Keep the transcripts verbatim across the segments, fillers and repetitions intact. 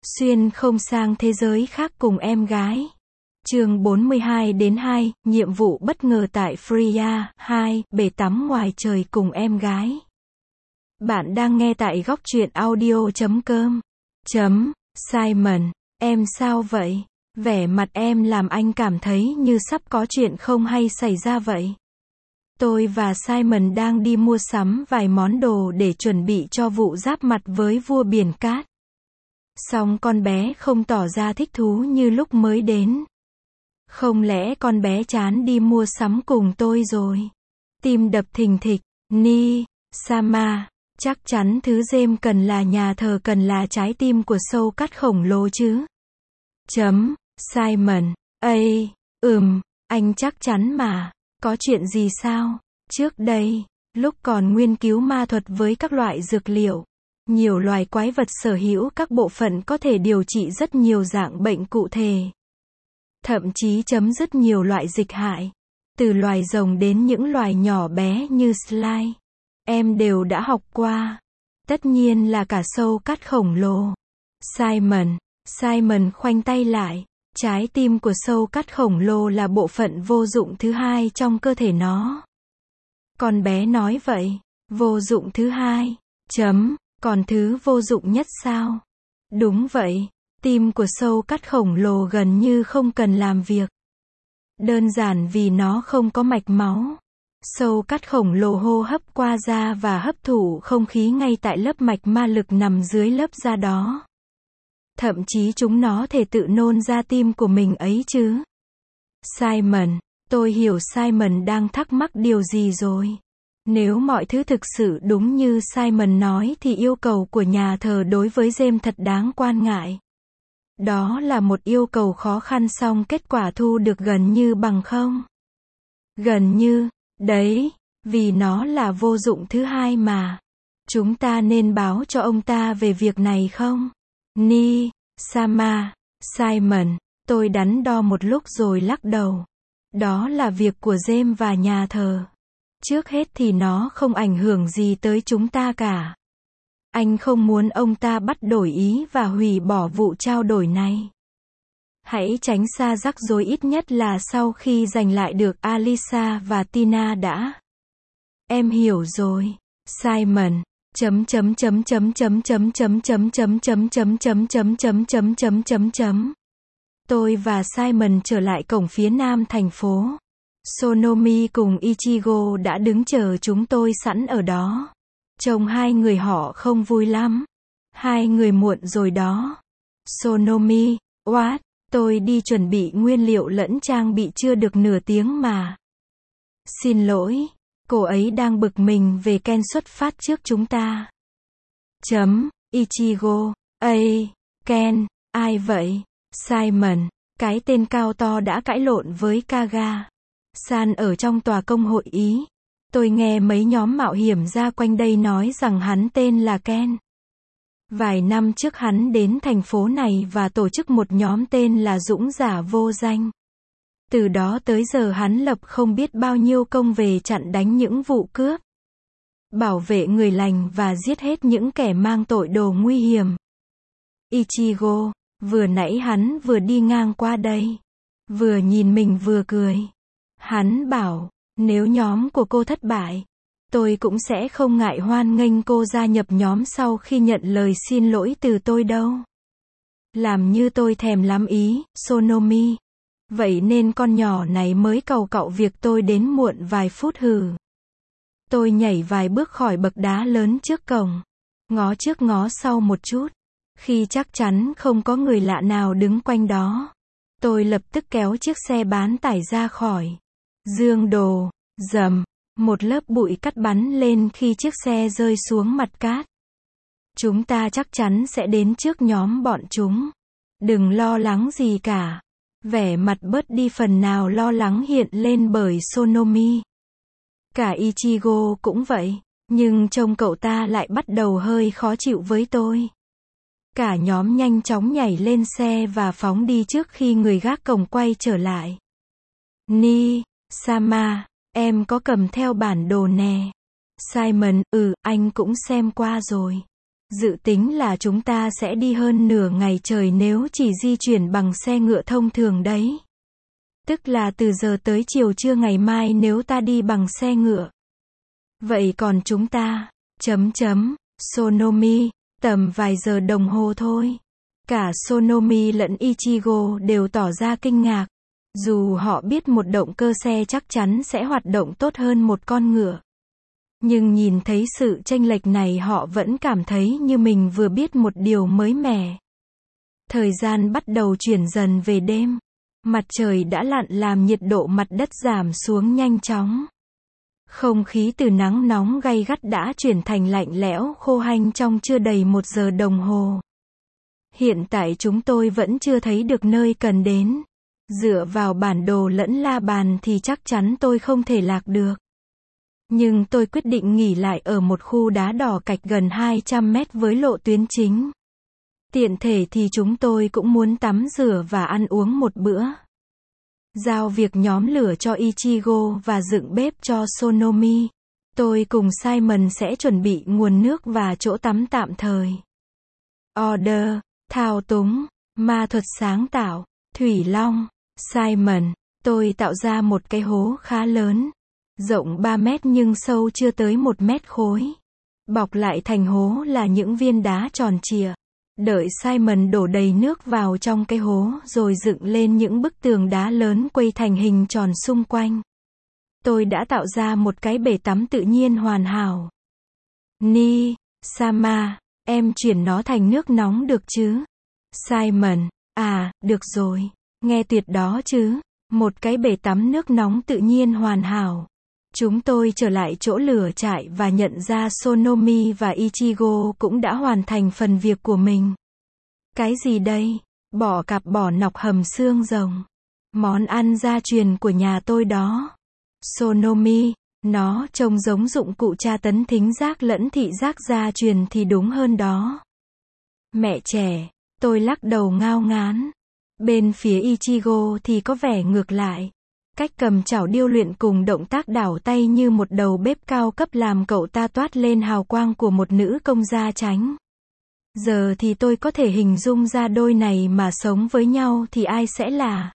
Xuyên không sang thế giới khác cùng em gái. Chương bốn mươi hai đến hai, nhiệm vụ bất ngờ tại Freya, hai, bể tắm ngoài trời cùng em gái. Bạn đang nghe tại góc truyện audio chấm com. Chấm, Simon, em sao vậy? Vẻ mặt em làm anh cảm thấy như sắp có chuyện không hay xảy ra vậy. Tôi và Simon đang đi mua sắm vài món đồ để chuẩn bị cho vụ giáp mặt với vua biển cát. Song con bé không tỏ ra thích thú như lúc mới đến. Không lẽ con bé chán đi mua sắm cùng tôi rồi? Tim đập thình thịch. Ni, Sama, chắc chắn thứ James cần là nhà thờ cần là trái tim của sâu cắt khổng lồ chứ? Chấm, Simon, ây, ừm, anh chắc chắn mà. Có chuyện gì sao? Trước đây, lúc còn nghiên cứu ma thuật với các loại dược liệu, nhiều loài quái vật sở hữu các bộ phận có thể điều trị rất nhiều dạng bệnh cụ thể. Thậm chí chấm dứt nhiều loại dịch hại. Từ loài rồng đến những loài nhỏ bé như slime. Em đều đã học qua. Tất nhiên là cả sâu cắt khổng lồ. Simon, Simon khoanh tay lại. Trái tim của sâu cắt khổng lồ là bộ phận vô dụng thứ hai trong cơ thể nó. Con bé nói vậy. Vô dụng thứ hai. Chấm. Còn thứ vô dụng nhất sao? Đúng vậy. Tim của sâu cắt khổng lồ gần như không cần làm việc. Đơn giản vì nó không có mạch máu. Sâu cắt khổng lồ hô hấp qua da và hấp thụ không khí ngay tại lớp mạch ma lực nằm dưới lớp da đó. Thậm chí chúng nó thể tự nôn ra tim của mình ấy chứ. Simon, tôi hiểu Simon đang thắc mắc điều gì rồi. Nếu mọi thứ thực sự đúng như Simon nói thì yêu cầu của nhà thờ đối với James thật đáng quan ngại. Đó là một yêu cầu khó khăn song kết quả thu được gần như bằng không. Gần như, đấy, vì nó là vô dụng thứ hai mà. Chúng ta nên báo cho ông ta về việc này không? Ni, Sama, Simon, tôi đắn đo một lúc rồi lắc đầu. Đó là việc của James và nhà thờ. Trước hết thì nó không ảnh hưởng gì tới chúng ta cả. Anh không muốn ông ta bắt đổi ý và hủy bỏ vụ trao đổi này. Hãy tránh xa rắc rối ít nhất là sau khi giành lại được Alisa và Tina đã. Em hiểu rồi, Simon. Chấm chấm chấm chấm chấm chấm chấm chấm chấm chấm chấm chấm chấm chấm chấm chấm chấm chấm. Tôi và Simon trở lại cổng phía nam thành phố. Sonomi cùng Ichigo đã đứng chờ chúng tôi sẵn ở đó. Trông hai người họ không vui lắm. Hai người muộn rồi đó. Sonomi, what? Tôi đi chuẩn bị nguyên liệu lẫn trang bị chưa được nửa tiếng mà. Xin lỗi. Cô ấy đang bực mình về Ken xuất phát trước chúng ta. Chấm, Ichigo, ây, Ken, ai vậy? Simon, cái tên cao to đã cãi lộn với Kaga San ở trong tòa công hội Ý. Tôi nghe mấy nhóm mạo hiểm ra quanh đây nói rằng hắn tên là Ken. Vài năm trước hắn đến thành phố này và tổ chức một nhóm tên là Dũng Giả Vô Danh. Từ đó tới giờ hắn lập không biết bao nhiêu công về chặn đánh những vụ cướp, bảo vệ người lành và giết hết những kẻ mang tội đồ nguy hiểm. Ichigo, vừa nãy hắn vừa đi ngang qua đây, vừa nhìn mình vừa cười. Hắn bảo, nếu nhóm của cô thất bại, tôi cũng sẽ không ngại hoan nghênh cô gia nhập nhóm sau khi nhận lời xin lỗi từ tôi đâu. Làm như tôi thèm lắm ý, Sonomi. Vậy nên con nhỏ này mới cầu cậu việc tôi đến muộn vài phút hừ. Tôi nhảy vài bước khỏi bậc đá lớn trước cổng. Ngó trước ngó sau một chút. Khi chắc chắn không có người lạ nào đứng quanh đó, tôi lập tức kéo chiếc xe bán tải ra khỏi dương đồ. Rầm, một lớp bụi cắt bắn lên khi chiếc xe rơi xuống mặt cát. Chúng ta chắc chắn sẽ đến trước nhóm bọn chúng. Đừng lo lắng gì cả. Vẻ mặt bớt đi phần nào lo lắng hiện lên bởi Sonomi. Cả Ichigo cũng vậy, nhưng trông cậu ta lại bắt đầu hơi khó chịu với tôi. Cả nhóm nhanh chóng nhảy lên xe và phóng đi trước khi người gác cổng quay trở lại. Ni, Sama, em có cầm theo bản đồ nè. Simon, ừ, anh cũng xem qua rồi. Dự tính là chúng ta sẽ đi hơn nửa ngày trời nếu chỉ di chuyển bằng xe ngựa thông thường đấy. Tức là từ giờ tới chiều trưa ngày mai nếu ta đi bằng xe ngựa. Vậy còn chúng ta, chấm chấm, Sonomi, tầm vài giờ đồng hồ thôi. Cả Sonomi lẫn Ichigo đều tỏ ra kinh ngạc. Dù họ biết một động cơ xe chắc chắn sẽ hoạt động tốt hơn một con ngựa. Nhưng nhìn thấy sự chênh lệch này họ vẫn cảm thấy như mình vừa biết một điều mới mẻ. Thời gian bắt đầu chuyển dần về đêm. Mặt trời đã lặn làm nhiệt độ mặt đất giảm xuống nhanh chóng. Không khí từ nắng nóng gay gắt đã chuyển thành lạnh lẽo khô hanh trong chưa đầy một giờ đồng hồ. Hiện tại chúng tôi vẫn chưa thấy được nơi cần đến. Dựa vào bản đồ lẫn la bàn thì chắc chắn tôi không thể lạc được. Nhưng tôi quyết định nghỉ lại ở một khu đá đỏ cách gần hai trăm mét với lộ tuyến chính. Tiện thể thì chúng tôi cũng muốn tắm rửa và ăn uống một bữa. Giao việc nhóm lửa cho Ichigo và dựng bếp cho Sonomi. Tôi cùng Simon sẽ chuẩn bị nguồn nước và chỗ tắm tạm thời. Order, thao túng, ma thuật sáng tạo, Thủy Long, Simon, tôi tạo ra một cái hố khá lớn. Rộng ba mét nhưng sâu chưa tới một mét khối. Bọc lại thành hố là những viên đá tròn trịa. Đợi Simon đổ đầy nước vào trong cái hố rồi dựng lên những bức tường đá lớn quây thành hình tròn xung quanh. Tôi đã tạo ra một cái bể tắm tự nhiên hoàn hảo. Ni, Sama, em chuyển nó thành nước nóng được chứ? Simon, à, được rồi. Nghe tuyệt đó chứ. Một cái bể tắm nước nóng tự nhiên hoàn hảo. Chúng tôi trở lại chỗ lửa trại và nhận ra Sonomi và Ichigo cũng đã hoàn thành phần việc của mình. Cái gì đây? Bò cạp bò nọc hầm xương rồng. Món ăn gia truyền của nhà tôi đó. Sonomi, nó trông giống dụng cụ tra tấn thính giác lẫn thị giác gia truyền thì đúng hơn đó. Mẹ trẻ, tôi lắc đầu ngao ngán. Bên phía Ichigo thì có vẻ ngược lại. Cách cầm chảo điêu luyện cùng động tác đảo tay như một đầu bếp cao cấp làm cậu ta toát lên hào quang của một nữ công gia chánh. Giờ thì tôi có thể hình dung ra đôi này mà sống với nhau thì ai sẽ là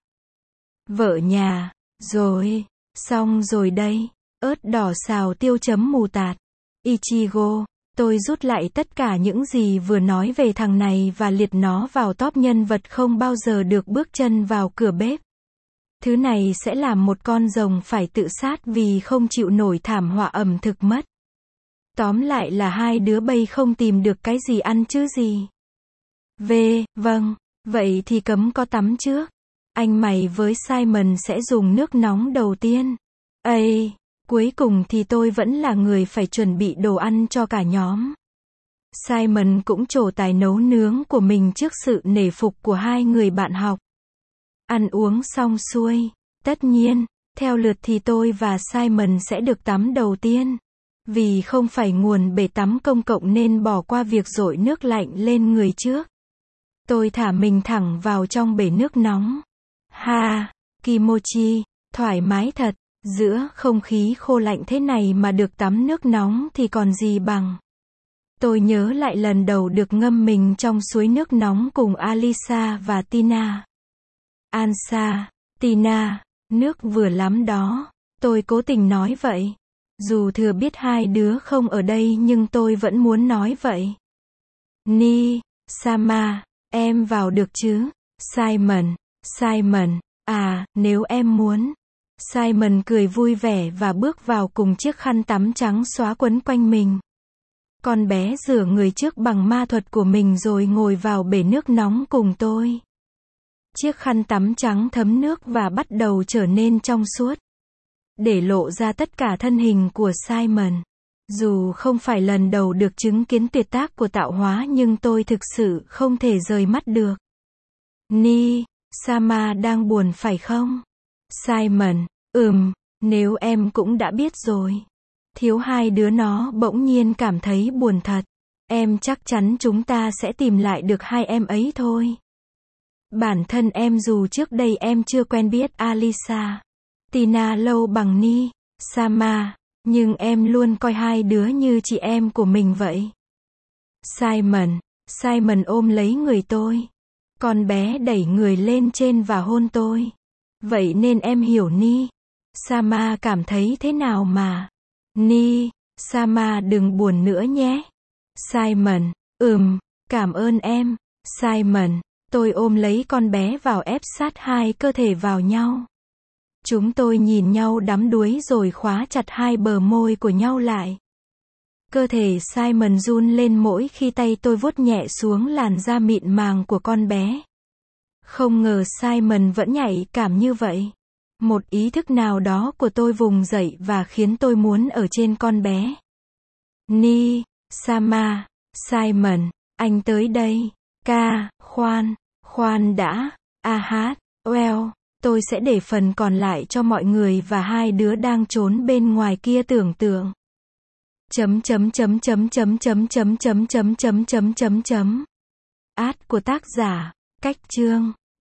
vợ nhà. Rồi, xong rồi đây. Ớt đỏ xào tiêu chấm mù tạt. Ichigo, tôi rút lại tất cả những gì vừa nói về thằng này và liệt nó vào top nhân vật không bao giờ được bước chân vào cửa bếp. Thứ này sẽ làm một con rồng phải tự sát vì không chịu nổi thảm họa ẩm thực mất. Tóm lại là hai đứa bay không tìm được cái gì ăn chứ gì. V, vâng, vậy thì cấm có tắm trước. Anh mày với Simon sẽ dùng nước nóng đầu tiên. Ây, cuối cùng thì tôi vẫn là người phải chuẩn bị đồ ăn cho cả nhóm. Simon cũng trổ tài nấu nướng của mình trước sự nể phục của hai người bạn học. Ăn uống xong xuôi. Tất nhiên, theo lượt thì tôi và Simon sẽ được tắm đầu tiên. Vì không phải nguồn bể tắm công cộng nên bỏ qua việc dội nước lạnh lên người trước. Tôi thả mình thẳng vào trong bể nước nóng. Ha, kimochi, thoải mái thật. Giữa không khí khô lạnh thế này mà được tắm nước nóng thì còn gì bằng. Tôi nhớ lại lần đầu được ngâm mình trong suối nước nóng cùng Alisa và Tina. Ansa, Tina, nước vừa lắm đó. Tôi cố tình nói vậy. Dù thừa biết hai đứa không ở đây nhưng tôi vẫn muốn nói vậy. Ni, Sama, em vào được chứ? Simon, Simon, à, nếu em muốn. Simon cười vui vẻ và bước vào cùng chiếc khăn tắm trắng xóa quấn quanh mình. Con bé rửa người trước bằng ma thuật của mình rồi ngồi vào bể nước nóng cùng tôi. Chiếc khăn tắm trắng thấm nước và bắt đầu trở nên trong suốt. Để lộ ra tất cả thân hình của Simon. Dù không phải lần đầu được chứng kiến tuyệt tác của tạo hóa nhưng tôi thực sự không thể rời mắt được. Ni, Sama đang buồn phải không? Simon, ừm, nếu em cũng đã biết rồi. Thiếu hai đứa nó bỗng nhiên cảm thấy buồn thật. Em chắc chắn chúng ta sẽ tìm lại được hai em ấy thôi. Bản thân em dù trước đây em chưa quen biết Alisa, Tina lâu bằng Ni, Sama, nhưng em luôn coi hai đứa như chị em của mình vậy. Simon, Simon ôm lấy người tôi. Con bé đẩy người lên trên và hôn tôi. Vậy nên em hiểu Ni. Sama cảm thấy thế nào mà? Ni, Sama đừng buồn nữa nhé. Simon, ừm, cảm ơn em. Simon, tôi ôm lấy con bé vào ép sát hai cơ thể vào nhau. Chúng tôi nhìn nhau đắm đuối rồi khóa chặt hai bờ môi của nhau lại. Cơ thể Simon run lên mỗi khi tay tôi vuốt nhẹ xuống làn da mịn màng của con bé. Không ngờ Simon vẫn nhạy cảm như vậy. Một ý thức nào đó của tôi vùng dậy và khiến tôi muốn ở trên con bé. Ni, Sama, Simon, anh tới đây. Ca, khoan, khoan đã. A hát, well, tôi sẽ để phần còn lại cho mọi người và hai đứa đang trốn bên ngoài kia tưởng tượng. Chấm chấm chấm chấm chấm chấm chấm chấm chấm chấm chấm chấm chấm. Ad của tác giả, Cách Chương.